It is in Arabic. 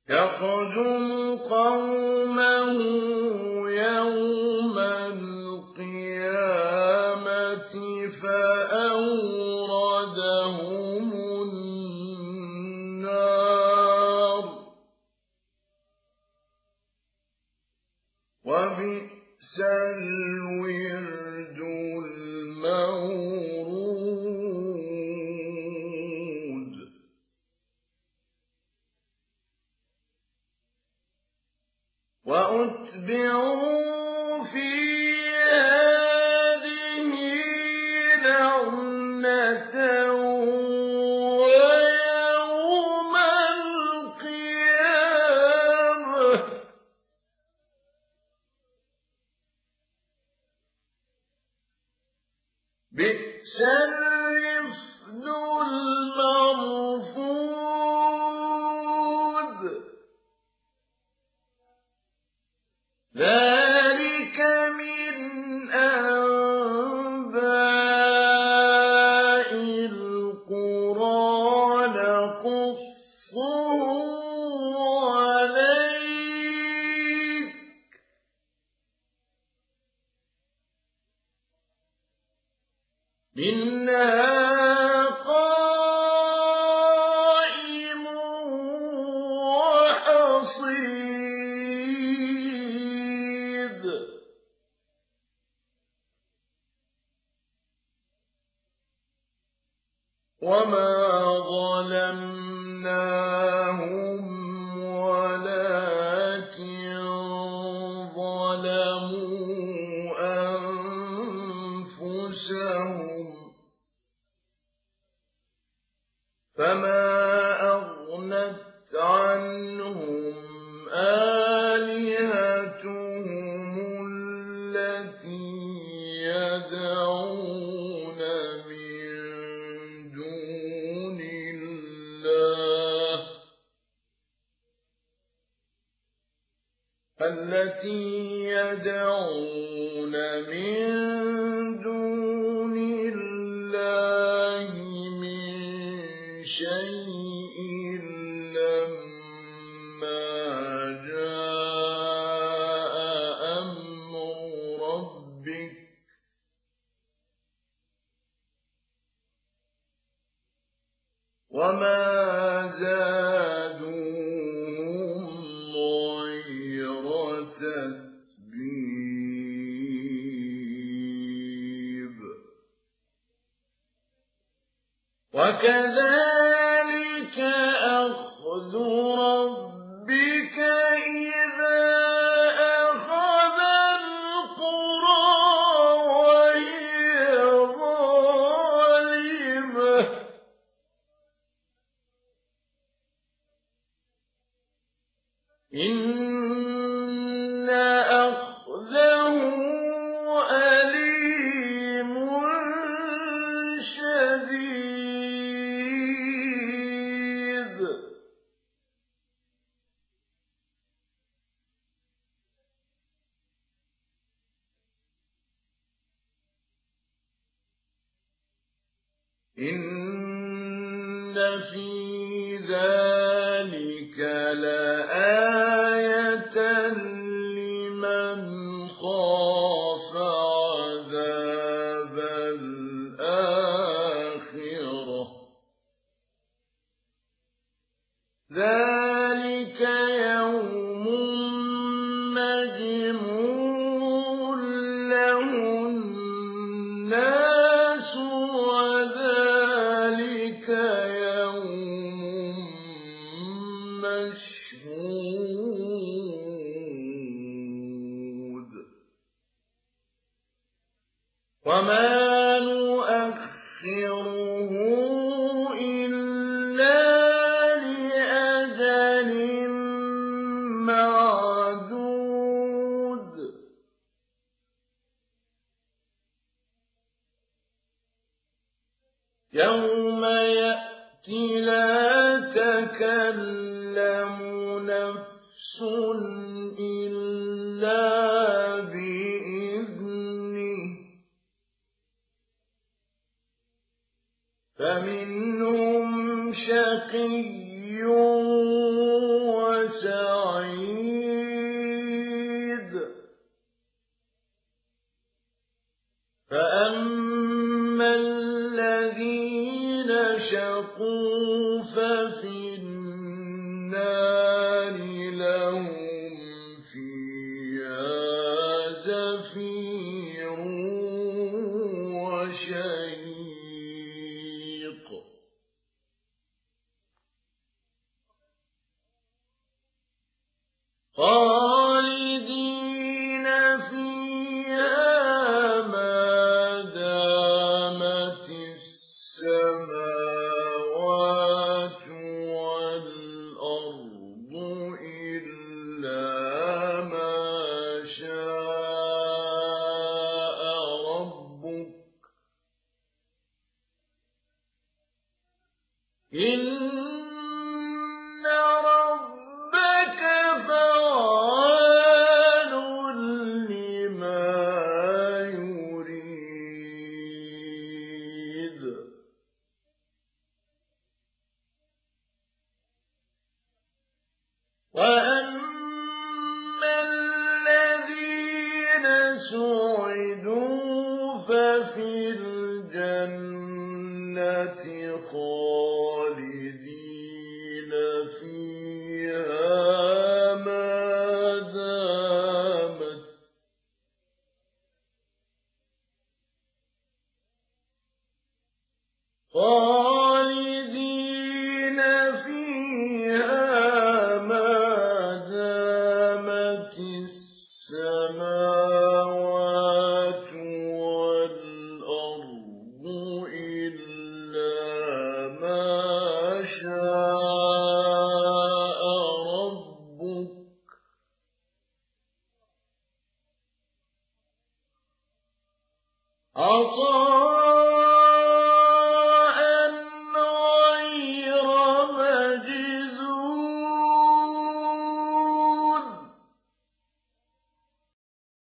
يقدم قومه يوم القيامة فأوردهم النار وبئس الورد المورود وأتبعوا في هذه لعنة ويوم القيامة بئس الرفد المرفود ذلك من أنباء القرى نقصه عليك منها قائم وحصيد وما ظلمناهم ولكن ظلموا أنفسهم فما أغنت عنهم آلهتهم التي يدعون من دون الله من شيء لما جاء أمر ربك وما زادوهم غير تتبيب وكذلك أخذ ربك إذا أخذ القرى وهي ظالمة إن أخذه أليم شديد إن في ذلك لآية لمن خاف عذاب الآخرة ذلك يوم مجموع له الناس وذلك يوم مشهود وما نؤخره إلا لأجل معدود يوم يأتي لا تكلم نفس إلا بإذنه فمنهم شقي وسعيد شقوا ففي النار لهم فيها زفير وشهيق خالدين فيها ما دامت السماوات والأرض إلا ما شاء ربك إن ربك فعال لما يريد وأما الذين سعدوا ففي الجنة خالدين فيها ما دامت السماوات والأرض إلا ما شاء ربك عطاء